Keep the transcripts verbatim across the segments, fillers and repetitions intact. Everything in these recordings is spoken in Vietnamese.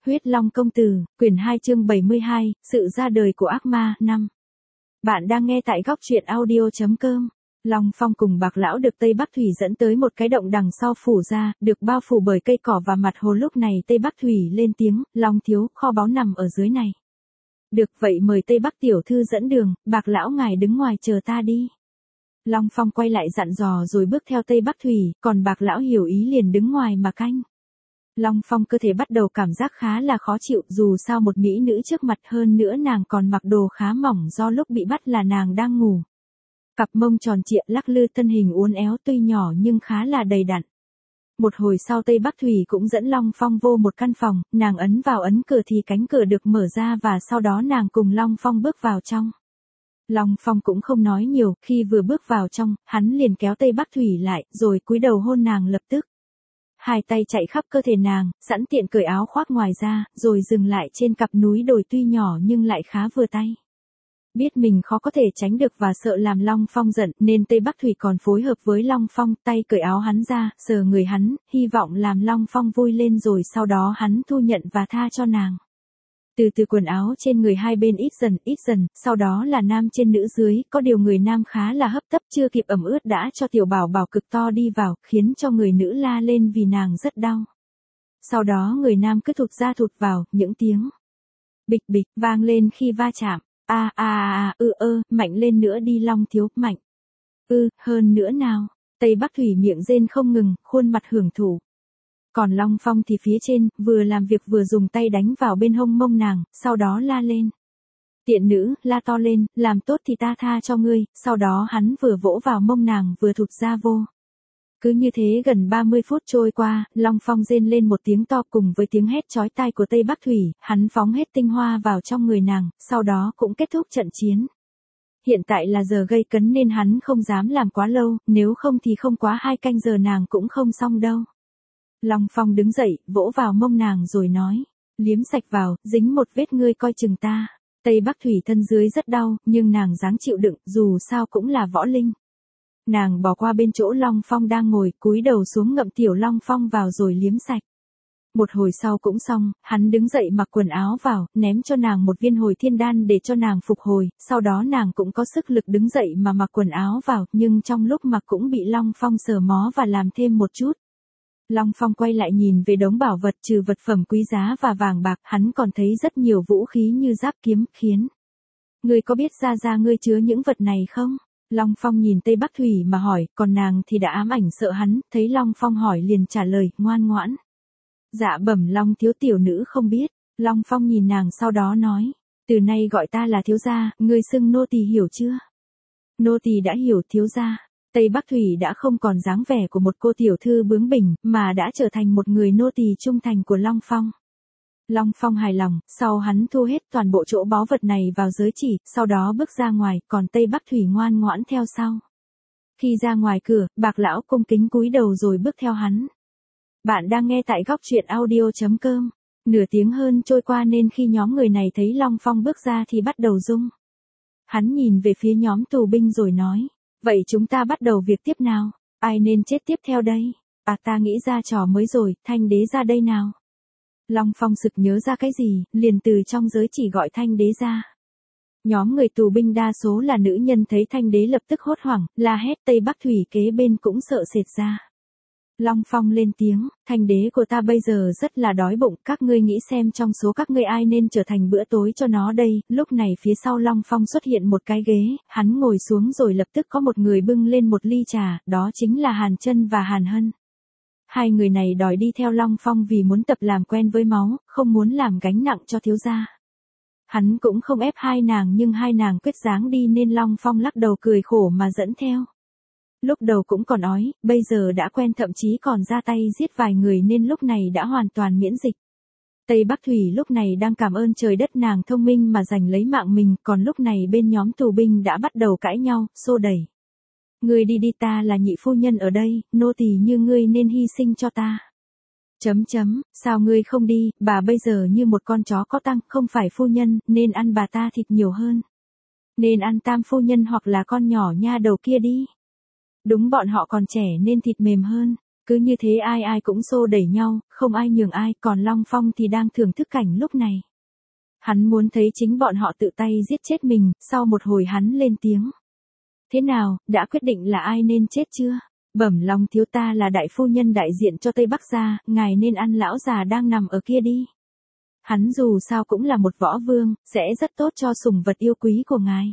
Huyết Long Công Tử, quyển hai chương bảy mươi hai, sự ra đời của ác ma, năm. Bạn đang nghe tại góc truyện audio chấm com. Long Phong cùng Bạc Lão được Tây Bắc Thủy dẫn tới một cái động đằng sau phủ ra, được bao phủ bởi cây cỏ và mặt hồ. Lúc này Tây Bắc Thủy lên tiếng, Long thiếu, kho báu nằm ở dưới này. Được, vậy mời Tây Bắc tiểu thư dẫn đường, Bạc Lão ngài đứng ngoài chờ ta đi. Long Phong quay lại dặn dò rồi bước theo Tây Bắc Thủy, còn Bạc Lão hiểu ý liền đứng ngoài mà canh. Long Phong cơ thể bắt đầu cảm giác khá là khó chịu, dù sao một mỹ nữ trước mặt, hơn nữa nàng còn mặc đồ khá mỏng do lúc bị bắt là nàng đang ngủ. Cặp mông tròn trịa lắc lư, thân hình uốn éo tuy nhỏ nhưng khá là đầy đặn. Một hồi sau Tây Bắc Thủy cũng dẫn Long Phong vô một căn phòng, nàng ấn vào ấn cửa thì cánh cửa được mở ra và sau đó nàng cùng Long Phong bước vào trong. Long Phong cũng không nói nhiều, khi vừa bước vào trong, hắn liền kéo Tây Bắc Thủy lại, rồi cúi đầu hôn nàng lập tức. Hai tay chạy khắp cơ thể nàng, sẵn tiện cởi áo khoác ngoài ra, rồi dừng lại trên cặp núi đồi tuy nhỏ nhưng lại khá vừa tay. Biết mình khó có thể tránh được và sợ làm Long Phong giận, nên Tây Bắc Thủy còn phối hợp với Long Phong, tay cởi áo hắn ra, sờ người hắn, hy vọng làm Long Phong vui lên rồi sau đó hắn thu nhận và tha cho nàng. Từ từ quần áo trên người hai bên ít dần, ít dần, sau đó là nam trên nữ dưới, có điều người nam khá là hấp tấp, chưa kịp ẩm ướt đã cho tiểu bảo bảo cực to đi vào, khiến cho người nữ la lên vì nàng rất đau. Sau đó người nam cứ thụt ra thụt vào, những tiếng bịch bịch vang lên khi va chạm. A a a ư ơ, mạnh lên nữa đi Long thiếu, mạnh. Ư, hơn nữa nào. Tây Bắc Thủy miệng rên không ngừng, khuôn mặt hưởng thụ. Còn Long Phong thì phía trên, vừa làm việc vừa dùng tay đánh vào bên hông mông nàng, sau đó la lên. Tiện nữ, la to lên, làm tốt thì ta tha cho ngươi, sau đó hắn vừa vỗ vào mông nàng vừa thụt ra vô. Cứ như thế gần ba mươi phút trôi qua, Long Phong rên lên một tiếng to cùng với tiếng hét chói tai của Tây Bắc Thủy, hắn phóng hết tinh hoa vào trong người nàng, sau đó cũng kết thúc trận chiến. Hiện tại là giờ gây cấn nên hắn không dám làm quá lâu, nếu không thì không quá hai canh giờ nàng cũng không xong đâu. Long Phong đứng dậy, vỗ vào mông nàng rồi nói, liếm sạch vào, dính một vết ngươi coi chừng ta. Tây Bắc Thủy thân dưới rất đau, nhưng nàng dáng chịu đựng, dù sao cũng là võ linh. Nàng bỏ qua bên chỗ Long Phong đang ngồi, cúi đầu xuống ngậm tiểu Long Phong vào rồi liếm sạch. Một hồi sau cũng xong, hắn đứng dậy mặc quần áo vào, ném cho nàng một viên hồi thiên đan để cho nàng phục hồi, sau đó nàng cũng có sức lực đứng dậy mà mặc quần áo vào, nhưng trong lúc mặc cũng bị Long Phong sờ mó và làm thêm một chút. Long Phong quay lại nhìn về đống bảo vật trừ vật phẩm quý giá và vàng bạc, hắn còn thấy rất nhiều vũ khí như giáp kiếm, khiến. Ngươi có biết ra ra ngươi chứa những vật này không? Long Phong nhìn Tây Bắc Thủy mà hỏi, còn nàng thì đã ám ảnh sợ hắn, thấy Long Phong hỏi liền trả lời, ngoan ngoãn. Dạ bẩm Long thiếu, tiểu nữ không biết. Long Phong nhìn nàng sau đó nói, từ nay gọi ta là thiếu gia, ngươi xưng nô tỳ hiểu chưa? Nô tỳ đã hiểu thiếu gia. Tây Bắc Thủy đã không còn dáng vẻ của một cô tiểu thư bướng bỉnh, mà đã trở thành một người nô tỳ trung thành của Long Phong. Long Phong hài lòng, sau hắn thu hết toàn bộ chỗ báu vật này vào giới chỉ, sau đó bước ra ngoài, còn Tây Bắc Thủy ngoan ngoãn theo sau. Khi ra ngoài cửa, Bạc Lão cung kính cúi đầu rồi bước theo hắn. Bạn đang nghe tại góc truyện audio chấm com. Nửa tiếng hơn trôi qua nên khi nhóm người này thấy Long Phong bước ra thì bắt đầu rung. Hắn nhìn về phía nhóm tù binh rồi nói, vậy chúng ta bắt đầu việc tiếp nào, ai nên chết tiếp theo đây? À ta nghĩ ra trò mới rồi, Thanh đế ra đây nào. Long Phong sực nhớ ra cái gì, liền từ trong giới chỉ gọi Thanh đế ra. Nhóm người tù binh đa số là nữ nhân thấy Thanh đế lập tức hốt hoảng, la hét, Tây Bắc Thủy kế bên cũng sợ sệt ra. Long Phong lên tiếng, Thanh đế của ta bây giờ rất là đói bụng, các ngươi nghĩ xem trong số các ngươi ai nên trở thành bữa tối cho nó đây. Lúc này phía sau Long Phong xuất hiện một cái ghế, hắn ngồi xuống rồi lập tức có một người bưng lên một ly trà, đó chính là Hàn Chân và Hàn Hân. Hai người này đòi đi theo Long Phong vì muốn tập làm quen với máu, không muốn làm gánh nặng cho thiếu gia. Hắn cũng không ép hai nàng nhưng hai nàng quyết dáng đi nên Long Phong lắc đầu cười khổ mà dẫn theo. Lúc đầu cũng còn ói, bây giờ đã quen, thậm chí còn ra tay giết vài người nên lúc này đã hoàn toàn miễn dịch. Tây Bắc Thủy lúc này đang cảm ơn trời đất nàng thông minh mà giành lấy mạng mình, còn lúc này bên nhóm tù binh đã bắt đầu cãi nhau, xô đẩy. Ngươi đi đi, ta là nhị phu nhân ở đây, nô tỳ như ngươi nên hy sinh cho ta. Chấm chấm, sao ngươi không đi, bà bây giờ như một con chó có tăng, không phải phu nhân, nên ăn bà ta thịt nhiều hơn. Nên ăn tam phu nhân hoặc là con nhỏ nha đầu kia đi. Đúng bọn họ còn trẻ nên thịt mềm hơn. Cứ như thế ai ai cũng xô đẩy nhau, không ai nhường ai, còn Long Phong thì đang thưởng thức cảnh lúc này. Hắn muốn thấy chính bọn họ tự tay giết chết mình, sau một hồi hắn lên tiếng. Thế nào, đã quyết định là ai nên chết chưa? Bẩm Long thiếu, ta là đại phu nhân đại diện cho Tây Bắc gia, ngài nên ăn lão già đang nằm ở kia đi. Hắn dù sao cũng là một võ vương, sẽ rất tốt cho sủng vật yêu quý của ngài.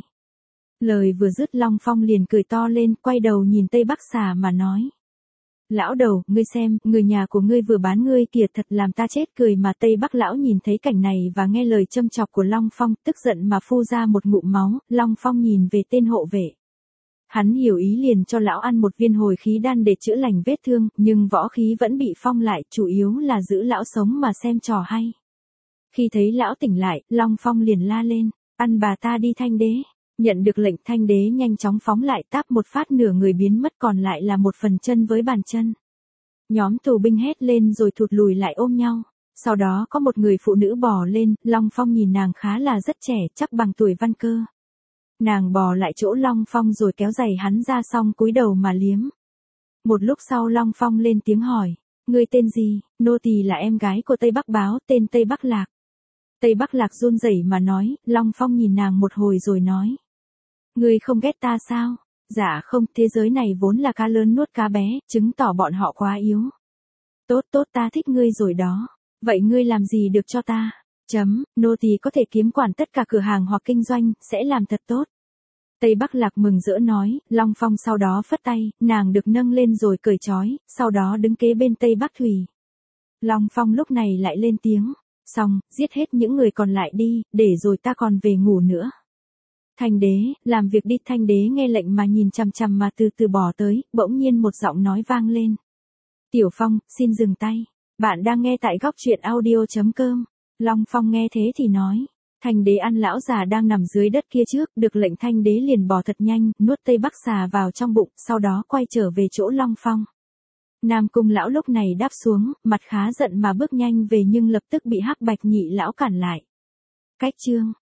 Lời vừa dứt Long Phong liền cười to lên, quay đầu nhìn Tây Bắc xà mà nói. Lão đầu, ngươi xem, người nhà của ngươi vừa bán ngươi kìa, thật làm ta chết cười mà. Tây Bắc lão nhìn thấy cảnh này và nghe lời châm chọc của Long Phong, tức giận mà phu ra một ngụm máu. Long Phong nhìn về tên hộ vệ. Hắn hiểu ý liền cho lão ăn một viên hồi khí đan để chữa lành vết thương, nhưng võ khí vẫn bị phong lại, chủ yếu là giữ lão sống mà xem trò hay. Khi thấy lão tỉnh lại, Long Phong liền la lên, ăn bà ta đi Thanh đế. Nhận được lệnh, Thanh đế nhanh chóng phóng lại, táp một phát nửa người biến mất, còn lại là một phần chân với bàn chân. Nhóm tù binh hét lên rồi thụt lùi lại ôm nhau. Sau đó có một người phụ nữ bò lên, Long Phong nhìn nàng khá là rất trẻ, chắc bằng tuổi Văn Cơ. Nàng bò lại chỗ Long Phong rồi kéo giày hắn ra, xong cúi đầu mà liếm. Một lúc sau Long Phong lên tiếng hỏi, ngươi tên gì? Nô tỳ là em gái của Tây Bắc Báo, tên Tây Bắc Lạc. Tây Bắc Lạc run rẩy mà nói. Long Phong nhìn nàng một hồi rồi nói, ngươi không ghét ta sao? Dạ không, thế giới này vốn là cá lớn nuốt cá bé, chứng tỏ bọn họ quá yếu. Tốt tốt, ta thích ngươi rồi đó. Vậy ngươi làm gì được cho ta? Chấm, nô tỳ có thể kiếm quản tất cả cửa hàng hoặc kinh doanh, sẽ làm thật tốt. Tây Bắc Lạc mừng rỡ nói. Long Phong sau đó phất tay, nàng được nâng lên rồi cởi trói, sau đó đứng kế bên Tây Bắc Thủy. Long Phong lúc này lại lên tiếng, xong, giết hết những người còn lại đi, để rồi ta còn về ngủ nữa. Thanh đế, làm việc đi. Thanh đế nghe lệnh mà nhìn chằm chằm mà từ từ bỏ tới, bỗng nhiên một giọng nói vang lên. Tiểu Phong, xin dừng tay. Bạn đang nghe tại góc truyện audio chấm com. Long Phong nghe thế thì nói. Thanh đế ăn lão già đang nằm dưới đất kia trước, được lệnh Thanh đế liền bò thật nhanh, nuốt Tây Bắc xà vào trong bụng, sau đó quay trở về chỗ Long Phong. Nam Cung lão lúc này đáp xuống, mặt khá giận mà bước nhanh về, nhưng lập tức bị Hắc Bạch nhị lão cản lại. Cách chương